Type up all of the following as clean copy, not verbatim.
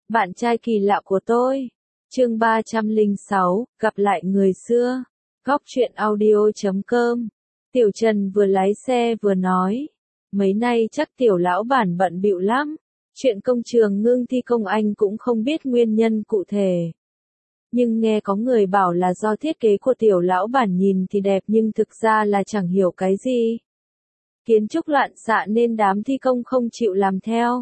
Bạn trai kỳ lạ của tôi. Chương 306, gặp lại người xưa. Góc truyện audio.com. Tiểu Trần vừa lái xe vừa nói. Mấy nay chắc tiểu lão bản bận bịu lắm. Chuyện công trường ngưng thi công anh cũng không biết nguyên nhân cụ thể. Nhưng nghe có người bảo là do thiết kế của tiểu lão bản nhìn thì đẹp nhưng thực ra là chẳng hiểu cái gì. Kiến trúc loạn xạ nên đám thi công không chịu làm theo.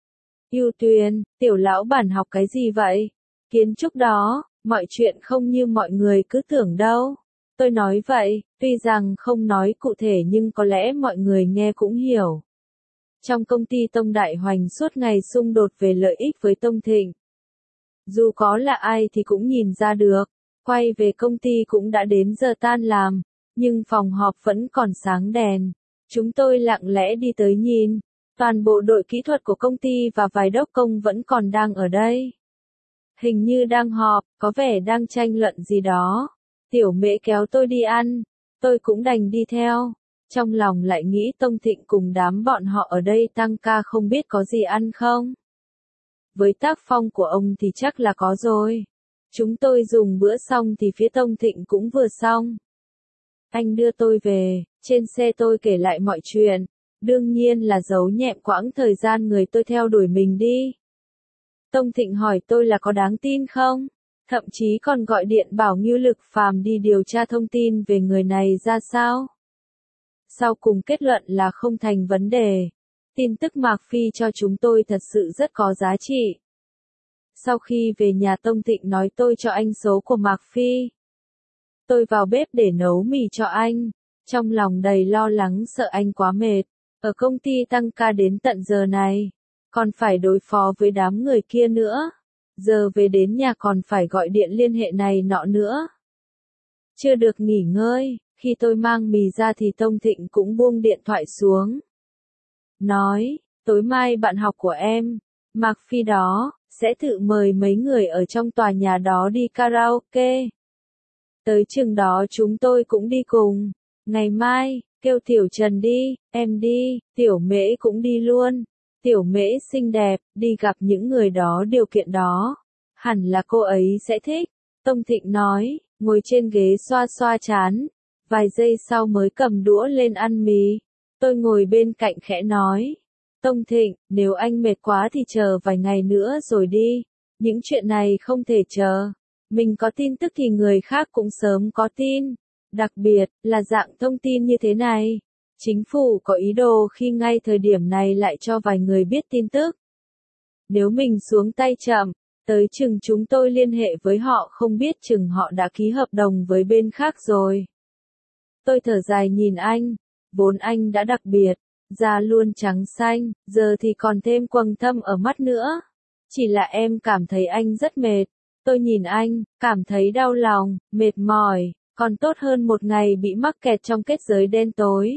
Ưu Tuyền, tiểu lão bản học cái gì vậy? Kiến trúc đó, mọi chuyện không như mọi người cứ tưởng đâu. Tôi nói vậy, tuy rằng không nói cụ thể nhưng có lẽ mọi người nghe cũng hiểu. Trong công ty Tông Đại Hoành suốt ngày xung đột về lợi ích với Tông Thịnh. Dù có là ai thì cũng nhìn ra được, quay về công ty cũng đã đến giờ tan làm, nhưng phòng họp vẫn còn sáng đèn. Chúng tôi lặng lẽ đi tới nhìn. Toàn bộ đội kỹ thuật của công ty và vài đốc công vẫn còn đang ở đây. Hình như đang họp, có vẻ đang tranh luận gì đó. Tiểu Mễ kéo tôi đi ăn, tôi cũng đành đi theo. Trong lòng lại nghĩ Tông Thịnh cùng đám bọn họ ở đây tăng ca không biết có gì ăn không. Với tác phong của ông thì chắc là có rồi. Chúng tôi dùng bữa xong thì phía Tông Thịnh cũng vừa xong. Anh đưa tôi về, trên xe tôi kể lại mọi chuyện. Đương nhiên là giấu nhẹm quãng thời gian người tôi theo đuổi mình đi. Tông Thịnh hỏi tôi là có đáng tin không? Thậm chí còn gọi điện bảo Ngưu Lực Phàm đi điều tra thông tin về người này ra sao. Sau cùng kết luận là không thành vấn đề. Tin tức Mạc Phi cho chúng tôi thật sự rất có giá trị. Sau khi về nhà Tông Thịnh nói tôi cho anh số của Mạc Phi. Tôi vào bếp để nấu mì cho anh. Trong lòng đầy lo lắng sợ anh quá mệt. Ở công ty tăng ca đến tận giờ này. Còn phải đối phó với đám người kia nữa. Giờ về đến nhà còn phải gọi điện liên hệ này nọ nữa. Chưa được nghỉ ngơi, khi tôi mang mì ra thì Tông Thịnh cũng buông điện thoại xuống. Nói, tối mai bạn học của em, Mạc Phi đó, sẽ tự mời mấy người ở trong tòa nhà đó đi karaoke. Tới chừng đó chúng tôi cũng đi cùng. Ngày mai, kêu Tiểu Trần đi, em đi, Tiểu Mễ cũng đi luôn. Tiểu Mễ xinh đẹp, đi gặp những người đó điều kiện đó. Hẳn là cô ấy sẽ thích. Tông Thịnh nói, ngồi trên ghế xoa xoa trán. Vài giây sau mới cầm đũa lên ăn mì. Tôi ngồi bên cạnh khẽ nói. Tông Thịnh, nếu anh mệt quá thì chờ vài ngày nữa rồi đi. Những chuyện này không thể chờ. Mình có tin tức thì người khác cũng sớm có tin. Đặc biệt là dạng thông tin như thế này. Chính phủ có ý đồ khi ngay thời điểm này lại cho vài người biết tin tức. Nếu mình xuống tay chậm, tới chừng chúng tôi liên hệ với họ không biết chừng họ đã ký hợp đồng với bên khác rồi. Tôi thở dài nhìn anh, vốn anh đã đặc biệt, da luôn trắng xanh, giờ thì còn thêm quầng thâm ở mắt nữa. Chỉ là em cảm thấy anh rất mệt. Tôi nhìn anh, cảm thấy đau lòng, mệt mỏi, còn tốt hơn một ngày bị mắc kẹt trong kết giới đen tối.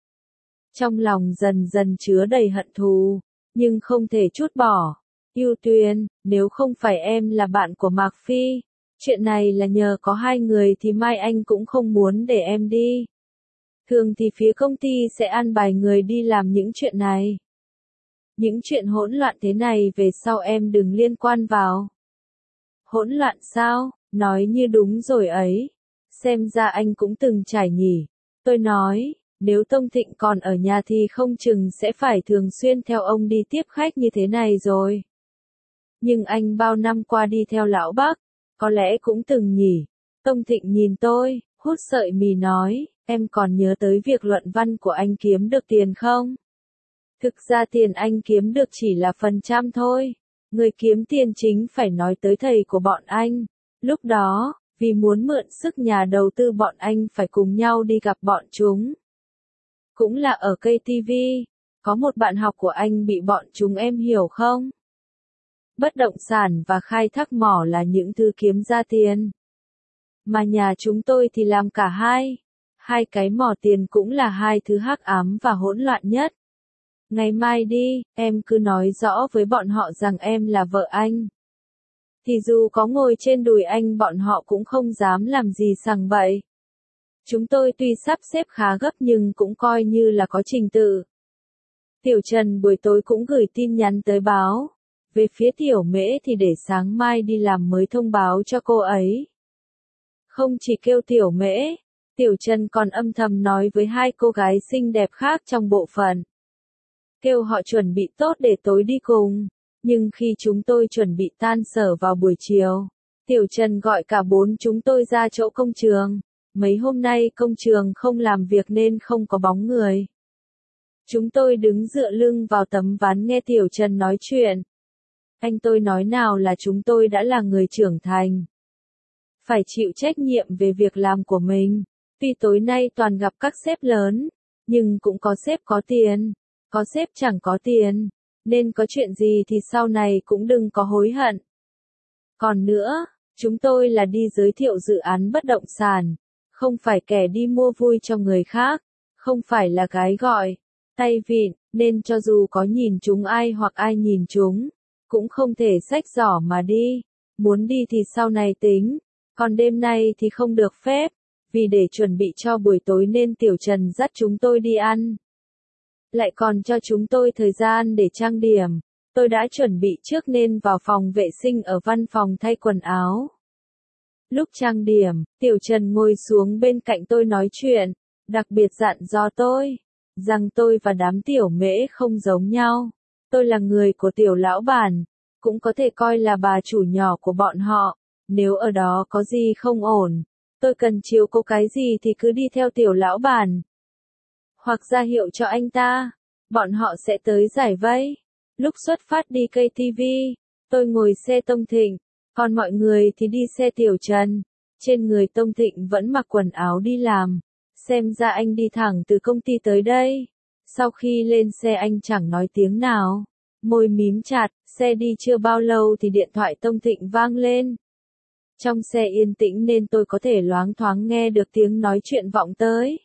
Trong lòng dần dần chứa đầy hận thù, nhưng không thể trút bỏ. Ưu Tuyền, nếu không phải em là bạn của Mạc Phi, chuyện này là nhờ có hai người thì mai anh cũng không muốn để em đi. Thường thì phía công ty sẽ an bài người đi làm những chuyện này. Những chuyện hỗn loạn thế này về sau em đừng liên quan vào. Hỗn loạn sao? Nói như đúng rồi ấy. Xem ra anh cũng từng trải nhỉ. Tôi nói, nếu Tông Thịnh còn ở nhà thì không chừng sẽ phải thường xuyên theo ông đi tiếp khách như thế này rồi. Nhưng anh bao năm qua đi theo lão Bắc, có lẽ cũng từng nhỉ. Tông Thịnh nhìn tôi, hút sợi mì nói, em còn nhớ tới việc luận văn của anh kiếm được tiền không? Thực ra tiền anh kiếm được chỉ là phần trăm thôi. Người kiếm tiền chính phải nói tới thầy của bọn anh. Lúc đó, vì muốn mượn sức nhà đầu tư bọn anh phải cùng nhau đi gặp bọn chúng. Cũng là ở KTV, có một bạn học của anh bị bọn chúng em hiểu không? Bất động sản và khai thác mỏ là những thứ kiếm ra tiền. Mà nhà chúng tôi thì làm cả hai. Hai cái mỏ tiền cũng là hai thứ hắc ám và hỗn loạn nhất. Ngày mai đi, em cứ nói rõ với bọn họ rằng em là vợ anh. Thì dù có ngồi trên đùi anh bọn họ cũng không dám làm gì sằng bậy. Chúng tôi tuy sắp xếp khá gấp nhưng cũng coi như là có trình tự. Tiểu Trần buổi tối cũng gửi tin nhắn tới báo. Về phía Tiểu Mễ thì để sáng mai đi làm mới thông báo cho cô ấy. Không chỉ kêu Tiểu Mễ, Tiểu Trần còn âm thầm nói với hai cô gái xinh đẹp khác trong bộ phận. Kêu họ chuẩn bị tốt để tối đi cùng. Nhưng khi chúng tôi chuẩn bị tan sở vào buổi chiều, Tiểu Trần gọi cả bốn chúng tôi ra chỗ công trường. Mấy hôm nay công trường không làm việc nên không có bóng người. Chúng tôi đứng dựa lưng vào tấm ván nghe Tiểu Trần nói chuyện. Anh tôi nói nào là chúng tôi đã là người trưởng thành. Phải chịu trách nhiệm về việc làm của mình. Tuy tối nay toàn gặp các sếp lớn, nhưng cũng có sếp có tiền, có sếp chẳng có tiền. Nên có chuyện gì thì sau này cũng đừng có hối hận. Còn nữa, chúng tôi là đi giới thiệu dự án bất động sản, không phải kẻ đi mua vui cho người khác, không phải là gái gọi, tay vịn, nên cho dù có nhìn chúng ai hoặc ai nhìn chúng, cũng không thể xách giỏ mà đi. Muốn đi thì sau này tính, còn đêm nay thì không được phép, vì để chuẩn bị cho buổi tối nên Tiểu Trần dắt chúng tôi đi ăn. Lại còn cho chúng tôi thời gian để trang điểm. Tôi đã chuẩn bị trước nên vào phòng vệ sinh ở văn phòng thay quần áo. Lúc trang điểm, Tiểu Trần ngồi xuống bên cạnh tôi nói chuyện, đặc biệt dặn dò tôi, rằng tôi và đám Tiểu Mễ không giống nhau. Tôi là người của Tiểu lão bản, cũng có thể coi là bà chủ nhỏ của bọn họ. Nếu ở đó có gì không ổn, tôi cần chiếu cố cái gì thì cứ đi theo Tiểu lão bản. Hoặc ra hiệu cho anh ta, bọn họ sẽ tới giải vây. Lúc xuất phát đi KTV, tôi ngồi xe Tông Thịnh, còn mọi người thì đi xe Tiểu Trần. Trên người Tông Thịnh vẫn mặc quần áo đi làm, xem ra anh đi thẳng từ công ty tới đây. Sau khi lên xe anh chẳng nói tiếng nào, môi mím chặt, xe đi chưa bao lâu thì điện thoại Tông Thịnh vang lên. Trong xe yên tĩnh nên tôi có thể loáng thoáng nghe được tiếng nói chuyện vọng tới.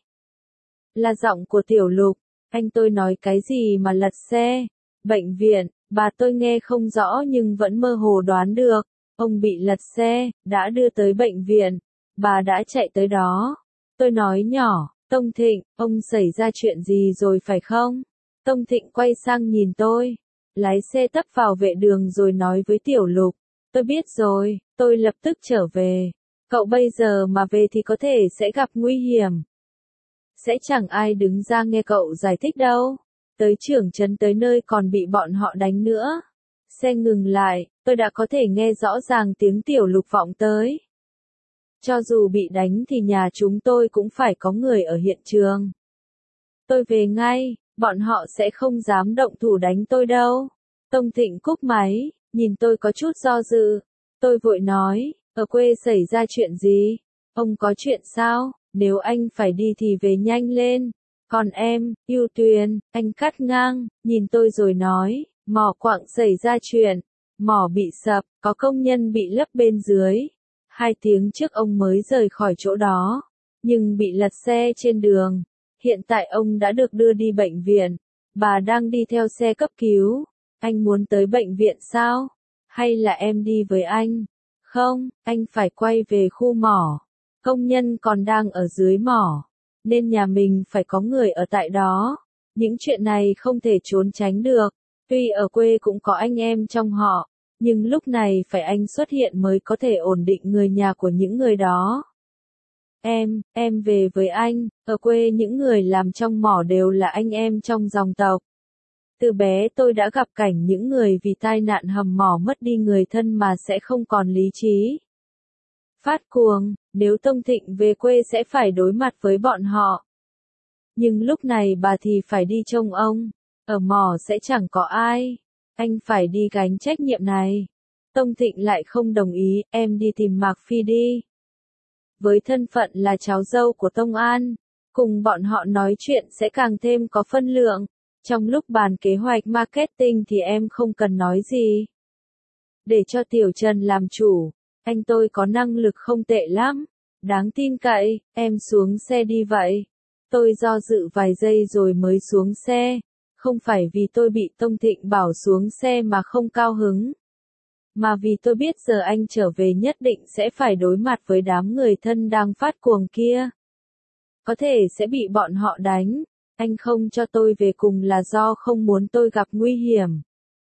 Là giọng của Tiểu Lục, anh tôi nói cái gì mà lật xe. Bệnh viện, bà tôi nghe không rõ nhưng vẫn mơ hồ đoán được, ông bị lật xe, đã đưa tới bệnh viện, bà đã chạy tới đó. Tôi nói nhỏ, Tông Thịnh, ông xảy ra chuyện gì rồi phải không? Tông Thịnh quay sang nhìn tôi, lái xe tấp vào vệ đường rồi nói với Tiểu Lục, tôi biết rồi, tôi lập tức trở về. Cậu bây giờ mà về thì có thể sẽ gặp nguy hiểm. Sẽ chẳng ai đứng ra nghe cậu giải thích đâu. Tới trưởng trấn tới nơi còn bị bọn họ đánh nữa. Xe ngừng lại, tôi đã có thể nghe rõ ràng tiếng Tiểu Lục vọng tới. Cho dù bị đánh thì nhà chúng tôi cũng phải có người ở hiện trường. Tôi về ngay, bọn họ sẽ không dám động thủ đánh tôi đâu. Tông Thịnh cúp máy, nhìn tôi có chút do dự. Tôi vội nói, ở quê xảy ra chuyện gì? Ông có chuyện sao? Nếu anh phải đi thì về nhanh lên. Còn em, Yêu Tuyền, anh cắt ngang, nhìn tôi rồi nói, mỏ quặng xảy ra chuyện. Mỏ bị sập, có công nhân bị lấp bên dưới. 2 tiếng trước ông mới rời khỏi chỗ đó, nhưng bị lật xe trên đường. Hiện tại ông đã được đưa đi bệnh viện. Bà đang đi theo xe cấp cứu. Anh muốn tới bệnh viện sao? Hay là em đi với anh? Không, anh phải quay về khu mỏ. Công nhân còn đang ở dưới mỏ, nên nhà mình phải có người ở tại đó. Những chuyện này không thể trốn tránh được. Tuy ở quê cũng có anh em trong họ, nhưng lúc này phải anh xuất hiện mới có thể ổn định người nhà của những người đó. Em về với anh, ở quê những người làm trong mỏ đều là anh em trong dòng tộc. Từ bé tôi đã gặp cảnh những người vì tai nạn hầm mỏ mất đi người thân mà sẽ không còn lý trí. Phát cuồng, nếu Tông Thịnh về quê sẽ phải đối mặt với bọn họ. Nhưng lúc này bà thì phải đi trông ông, ở mỏ sẽ chẳng có ai. Anh phải đi gánh trách nhiệm này. Tông Thịnh lại không đồng ý, em đi tìm Mạc Phi đi. Với thân phận là cháu dâu của Tông An, cùng bọn họ nói chuyện sẽ càng thêm có phân lượng. Trong lúc bàn kế hoạch marketing thì em không cần nói gì. Để cho Tiểu Trần làm chủ, anh tôi có năng lực không tệ lắm, đáng tin cậy, em xuống xe đi vậy. Tôi do dự vài giây rồi mới xuống xe, không phải vì tôi bị Tông Thịnh bảo xuống xe mà không cao hứng. Mà vì tôi biết giờ anh trở về nhất định sẽ phải đối mặt với đám người thân đang phát cuồng kia. Có thể sẽ bị bọn họ đánh, anh không cho tôi về cùng là do không muốn tôi gặp nguy hiểm.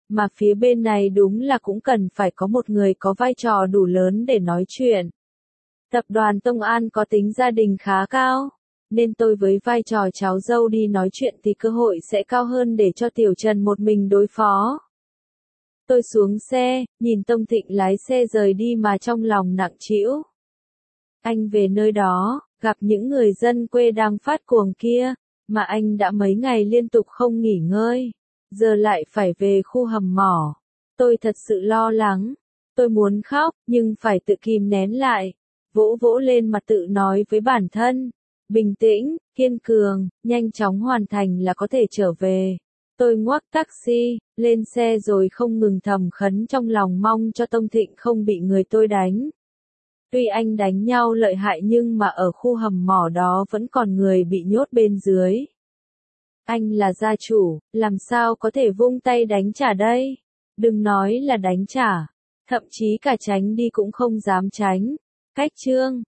Mà phía bên này đúng là cũng cần phải có một người có vai trò đủ lớn để nói chuyện. Tập đoàn Tông An có tính gia đình khá cao, nên tôi với vai trò cháu dâu đi nói chuyện thì cơ hội sẽ cao hơn để cho Tiểu Trần một mình đối phó. Tôi xuống xe, nhìn Tông Thịnh lái xe rời đi mà trong lòng nặng trĩu. Anh về nơi đó, gặp những người dân quê đang phát cuồng kia, mà anh đã mấy ngày liên tục không nghỉ ngơi, giờ lại phải về khu hầm mỏ. Tôi thật sự lo lắng, tôi muốn khóc, nhưng phải tự kìm nén lại, vỗ vỗ lên mặt tự nói với bản thân, bình tĩnh, kiên cường, nhanh chóng hoàn thành là có thể trở về. Tôi ngoắc taxi, lên xe rồi không ngừng thầm khấn trong lòng mong cho Tông Thịnh không bị người tôi đánh. Tuy anh đánh nhau lợi hại nhưng mà ở khu hầm mỏ đó vẫn còn người bị nhốt bên dưới. Anh là gia chủ, làm sao có thể vung tay đánh trả đây? Đừng nói là đánh trả, thậm chí cả tránh đi cũng không dám tránh. Cách chương